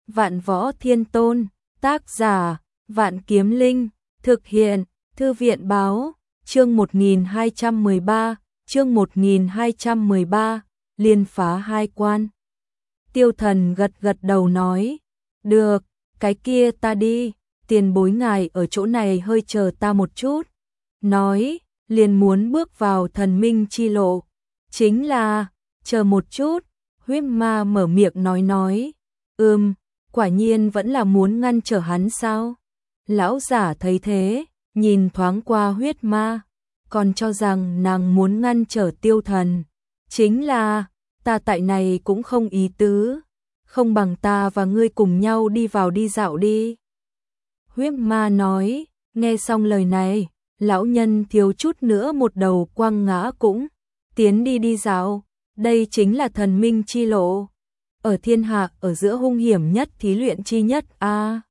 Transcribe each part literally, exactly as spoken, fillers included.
Vạn Võ Thiên Tôn, tác giả, Vạn Kiếm Linh, thực hiện, Thư viện báo, chương một nghìn hai trăm mười ba, chương một nghìn hai trăm mười ba, liên phá hai quan. Tiêu Thần gật gật đầu nói, được, cái kia ta đi, tiền bối ngài ở chỗ này hơi chờ ta một chút. Nói, liền muốn bước vào thần minh chi lộ, chính là, chờ một chút, huyết ma mở miệng nói nói, ừm, quả nhiên vẫn là muốn ngăn trở hắn sao? Lão giả thấy thế, nhìn thoáng qua huyết ma, còn cho rằng nàng muốn ngăn trở Tiêu Thần, chính là, ta tại này cũng không ý tứ, không bằng ta và ngươi cùng nhau đi vào đi dạo đi. Huyết ma nói, nghe xong lời này, lão nhân thiếu chút nữa một đầu quăng ngã cũng, tiến đi đi dạo, đây chính là thần minh chi lộ, ở thiên hạ ở giữa hung hiểm nhất thí luyện chi nhất a. À,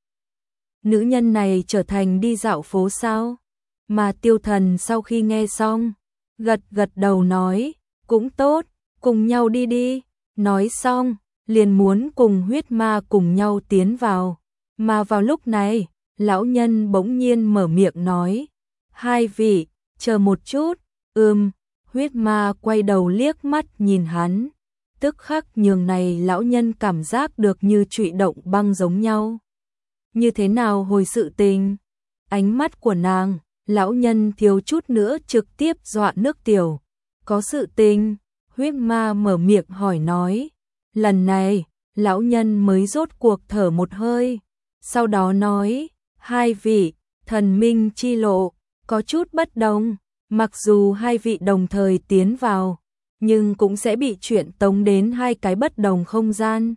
nữ nhân này trở thành đi dạo phố sao? Mà Tiêu Thần sau khi nghe xong, gật gật đầu nói, cũng tốt, cùng nhau đi đi, nói xong, liền muốn cùng huyết ma cùng nhau tiến vào, mà vào lúc này, lão nhân bỗng nhiên mở miệng nói, hai vị, chờ một chút, ừm, huyết ma quay đầu liếc mắt nhìn hắn, tức khắc nhường này lão nhân cảm giác được như trụy động băng giống nhau. Như thế nào hồi sự tình? Ánh mắt của nàng, lão nhân thiếu chút nữa trực tiếp dọa nước tiểu. Có sự tình, huyết ma mở miệng hỏi nói. Lần này, lão nhân mới rốt cuộc thở một hơi. Sau đó nói, hai vị, thần minh chi lộ, có chút bất đồng. Mặc dù hai vị đồng thời tiến vào, nhưng cũng sẽ bị chuyện tống đến hai cái bất đồng không gian.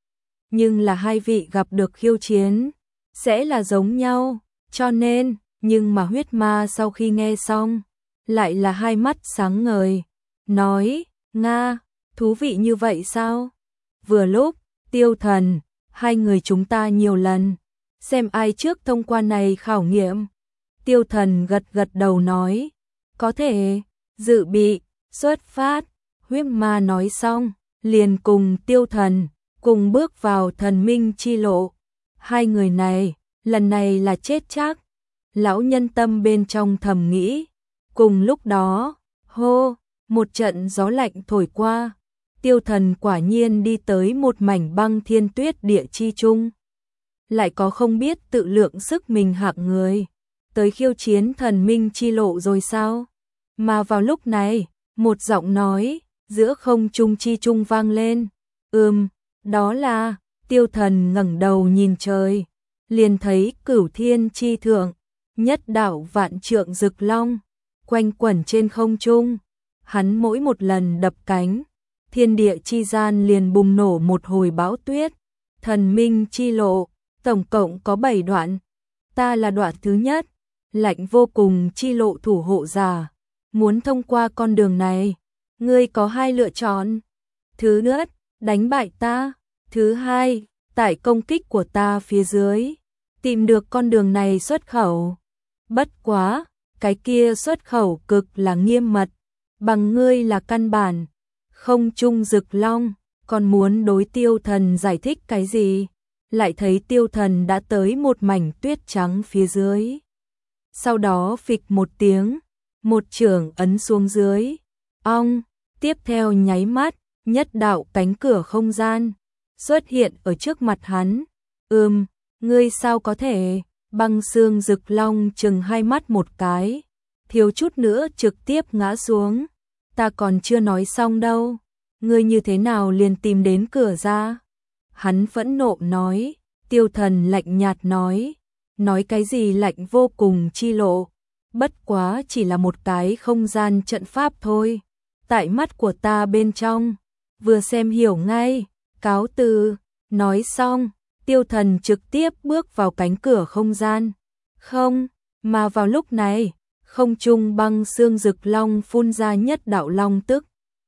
Nhưng là hai vị gặp được khiêu chiến, sẽ là giống nhau, cho nên, nhưng mà huyết ma sau khi nghe xong, lại là hai mắt sáng ngời, nói, Nga, thú vị như vậy sao? Vừa lúc, Tiêu Thần, hai người chúng ta nhiều lần, xem ai trước thông qua này khảo nghiệm. Tiêu Thần gật gật đầu nói, có thể, dự bị, xuất phát, huyết ma nói xong, liền cùng Tiêu Thần, cùng bước vào thần minh chi lộ. Hai người này, lần này là chết chắc. Lão nhân tâm bên trong thầm nghĩ. Cùng lúc đó, hô, một trận gió lạnh thổi qua. Tiêu Thần quả nhiên đi tới một mảnh băng thiên tuyết địa chi trung. Lại có không biết tự lượng sức mình hạng người. Tới khiêu chiến thần minh chi lộ rồi sao? Mà vào lúc này, một giọng nói, giữa không trung chi trung vang lên. Ừm, đó là, Tiêu Thần ngẩng đầu nhìn trời, liền thấy cửu thiên chi thượng, nhất đạo vạn trượng rực long, quanh quẩn trên không trung. Hắn mỗi một lần đập cánh, thiên địa chi gian liền bùng nổ một hồi bão tuyết. Thần minh chi lộ, tổng cộng có bảy đoạn. Ta là đoạn thứ nhất, lạnh vô cùng chi lộ thủ hộ giả. Muốn thông qua con đường này, ngươi có hai lựa chọn. Thứ nhất, đánh bại ta. Thứ hai, tại công kích của ta phía dưới, tìm được con đường này xuất khẩu. Bất quá, cái kia xuất khẩu cực là nghiêm mật, bằng ngươi là căn bản. Không trung rực long, còn muốn đối Tiêu Thần giải thích cái gì? Lại thấy Tiêu Thần đã tới một mảnh tuyết trắng phía dưới. Sau đó phịch một tiếng, một chưởng ấn xuống dưới. Ong, tiếp theo nháy mắt, nhất đạo cánh cửa không gian xuất hiện ở trước mặt hắn. Ừm, ngươi sao có thể? Băng xương rực long chừng hai mắt một cái, thiếu chút nữa trực tiếp ngã xuống. Ta còn chưa nói xong đâu, ngươi như thế nào liền tìm đến cửa ra? Hắn phẫn nộ nói. Tiêu Thần lạnh nhạt nói, nói cái gì lạnh vô cùng chi lộ, bất quá chỉ là một cái không gian trận pháp thôi. Tại mắt của ta bên trong, vừa xem hiểu ngay, cáo từ. Nói xong, Tiêu Thần trực tiếp bước vào cánh cửa không gian. Không, mà vào lúc này, không trung băng xương rực long phun ra nhất đạo long tức.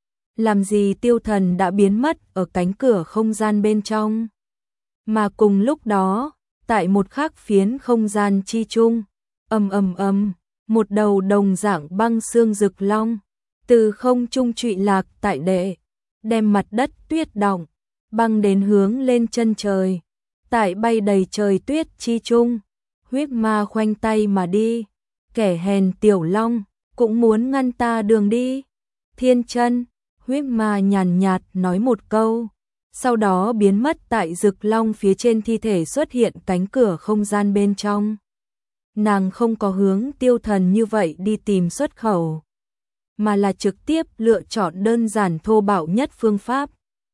Làm gì Tiêu Thần đã biến mất ở cánh cửa không gian bên trong. Mà cùng lúc đó, tại một khắc phiến không gian chi trung, ầm ầm ầm, một đầu đồng dạng băng xương rực long từ không trung trụy lạc tại đệ, đem mặt đất tuyết động, băng đến hướng lên chân trời. Tại bay đầy trời tuyết chi trung, huyết ma khoanh tay mà đi, kẻ hèn tiểu long, cũng muốn ngăn ta đường đi. Thiên chân, huyết ma nhàn nhạt nói một câu, sau đó biến mất tại rực long phía trên thi thể xuất hiện cánh cửa không gian bên trong. Nàng không có hướng Tiêu Thần như vậy đi tìm xuất khẩu, mà là trực tiếp lựa chọn đơn giản thô bạo nhất phương pháp.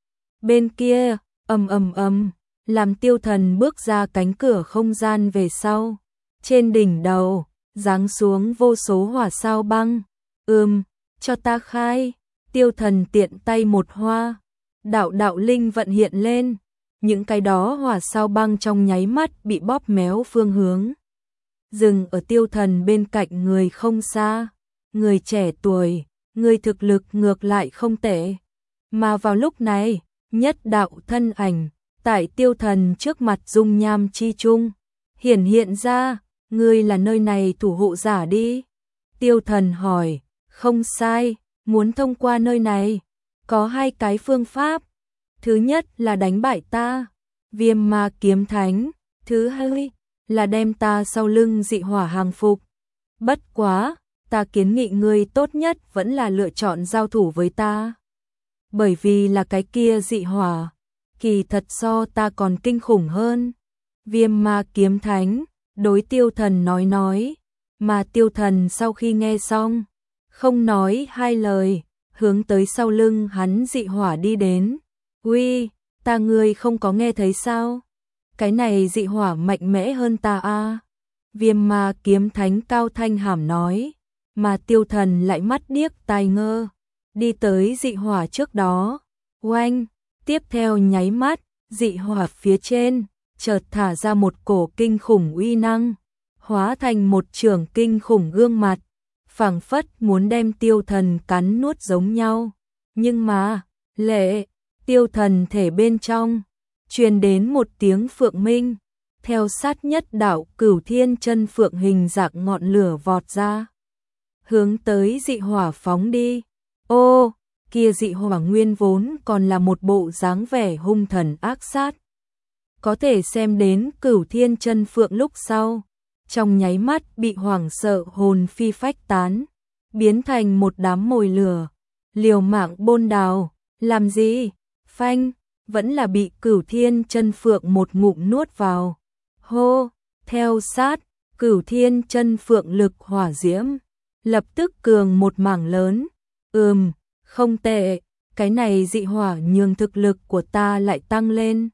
Bên kia, ầm ầm ầm, làm Tiêu Thần bước ra cánh cửa không gian về sau, trên đỉnh đầu giáng xuống vô số hỏa sao băng. Ừm, cho ta khai. Tiêu Thần tiện tay một hoa, đạo đạo linh vận hiện lên, những cái đó hỏa sao băng trong nháy mắt bị bóp méo phương hướng. Dừng ở Tiêu Thần bên cạnh người không xa, người trẻ tuổi, người thực lực ngược lại không tệ. Mà vào lúc này, nhất đạo thân ảnh, tại Tiêu Thần trước mặt dung nham chi chung, hiển hiện ra, ngươi là nơi này thủ hộ giả đi. Tiêu Thần hỏi, không sai, muốn thông qua nơi này, có hai cái phương pháp. Thứ nhất là đánh bại ta, Viêm Ma Kiếm Thánh, thứ hai là đem ta sau lưng dị hỏa hàng phục. Bất quá, ta kiến nghị ngươi tốt nhất vẫn là lựa chọn giao thủ với ta. Bởi vì là cái kia dị hỏa, kỳ thật so ta còn kinh khủng hơn. Viêm Ma Kiếm Thánh đối Tiêu Thần nói nói, mà Tiêu Thần sau khi nghe xong, không nói hai lời, hướng tới sau lưng hắn dị hỏa đi đến. Uy, ta ngươi không có nghe thấy sao? Cái này dị hỏa mạnh mẽ hơn ta a. À? Viêm Ma Kiếm Thánh cao thanh hàm nói, mà Tiêu Thần lại mắt điếc tai ngơ, đi tới dị hỏa trước đó. Oanh, tiếp theo nháy mắt, dị hỏa phía trên chợt thả ra một cổ kinh khủng uy năng, hóa thành một trường kinh khủng gương mặt, phảng phất muốn đem Tiêu Thần cắn nuốt giống nhau. Nhưng mà, lệ, Tiêu Thần thể bên trong truyền đến một tiếng phượng minh, theo sát nhất đạo Cửu Thiên Chân Phượng hình dạng ngọn lửa vọt ra, hướng tới dị hỏa phóng đi. Ô, kia dị hỏa nguyên vốn còn là một bộ dáng vẻ hung thần ác sát, có thể xem đến Cửu Thiên Chân Phượng lúc sau, trong nháy mắt bị hoảng sợ hồn phi phách tán, biến thành một đám mồi lửa, liều mạng bôn đào. Làm gì? Phanh, vẫn là bị Cửu Thiên Chân Phượng một ngụm nuốt vào. Hô, theo sát, Cửu Thiên Chân Phượng lực hỏa diễm, lập tức cường một mảng lớn. Ừm, không tệ, cái này dị hỏa nhường thực lực của ta lại tăng lên.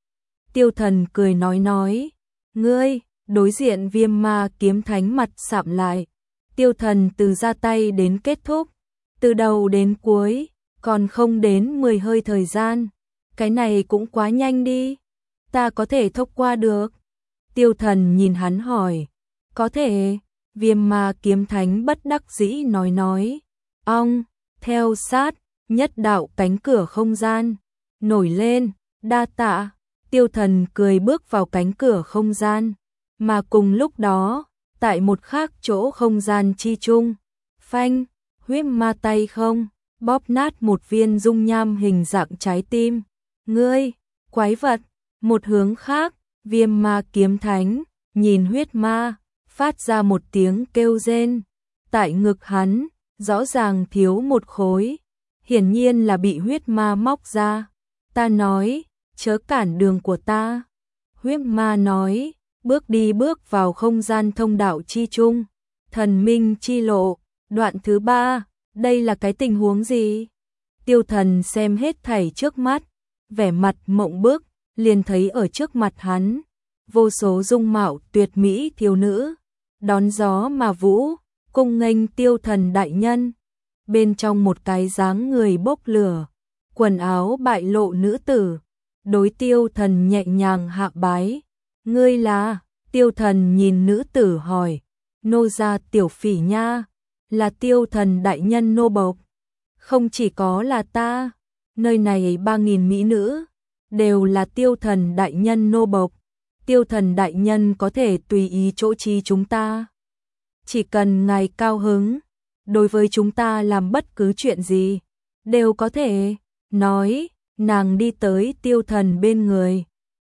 Tiêu Thần cười nói nói, ngươi, đối diện Viêm Ma Kiếm Thánh mặt sạm lại. Tiêu Thần từ ra tay đến kết thúc, từ đầu đến cuối, còn không đến mười hơi thời gian. Cái này cũng quá nhanh đi, ta có thể thốc qua được. Tiêu Thần nhìn hắn hỏi, có thể. Viêm Ma Kiếm Thánh bất đắc dĩ nói nói, ong, theo sát, nhất đạo cánh cửa không gian nổi lên, đa tạ. Tiêu Thần cười bước vào cánh cửa không gian, mà cùng lúc đó, tại một khác chỗ không gian chi chung, phanh, huyết ma tay không, bóp nát một viên dung nham hình dạng trái tim. Ngươi, quái vật. Một hướng khác, Viêm Ma Kiếm Thánh nhìn huyết ma, phát ra một tiếng kêu rên. Tại ngực hắn, rõ ràng thiếu một khối, hiển nhiên là bị huyết ma móc ra. Ta nói, chớ cản đường của ta. Huyết ma nói, bước đi bước vào không gian thông đạo chi chung, thần minh chi lộ, đoạn thứ ba. Đây là cái tình huống gì? Tiêu Thần xem hết thảy trước mắt, vẻ mặt mộng bức, liền thấy ở trước mặt hắn, vô số dung mạo tuyệt mỹ thiếu nữ, đón gió mà vũ, cung nghênh Tiêu Thần đại nhân. Bên trong một cái dáng người bốc lửa, quần áo bại lộ nữ tử, đối Tiêu Thần nhẹ nhàng hạ bái. Ngươi là? Tiêu Thần nhìn nữ tử hỏi. Nô gia tiểu phỉ nha, là Tiêu Thần đại nhân nô bộc. Không chỉ có là ta, nơi này ba nghìn mỹ nữ, đều là Tiêu Thần đại nhân nô bộc. Tiêu Thần đại nhân có thể tùy ý chỗ chi chúng ta. Chỉ cần ngài cao hứng, đối với chúng ta làm bất cứ chuyện gì, đều có thể. Nói, nàng đi tới Tiêu Thần bên người,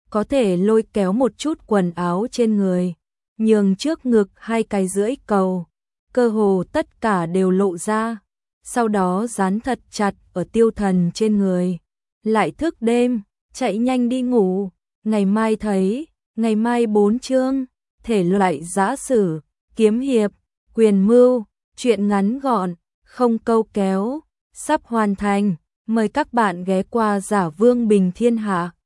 có thể lôi kéo một chút quần áo trên người, nhường trước ngực hai cái rưỡi cầu, cơ hồ tất cả đều lộ ra, sau đó dán thật chặt ở Tiêu Thần trên người. Lại thức đêm, chạy nhanh đi ngủ, ngày mai thấy, ngày mai bốn chương, thể loại giã sử, kiếm hiệp, quyền mưu, truyện ngắn gọn, không câu kéo, sắp hoàn thành, mời các bạn ghé qua Giả Vương Bình Thiên Hạ.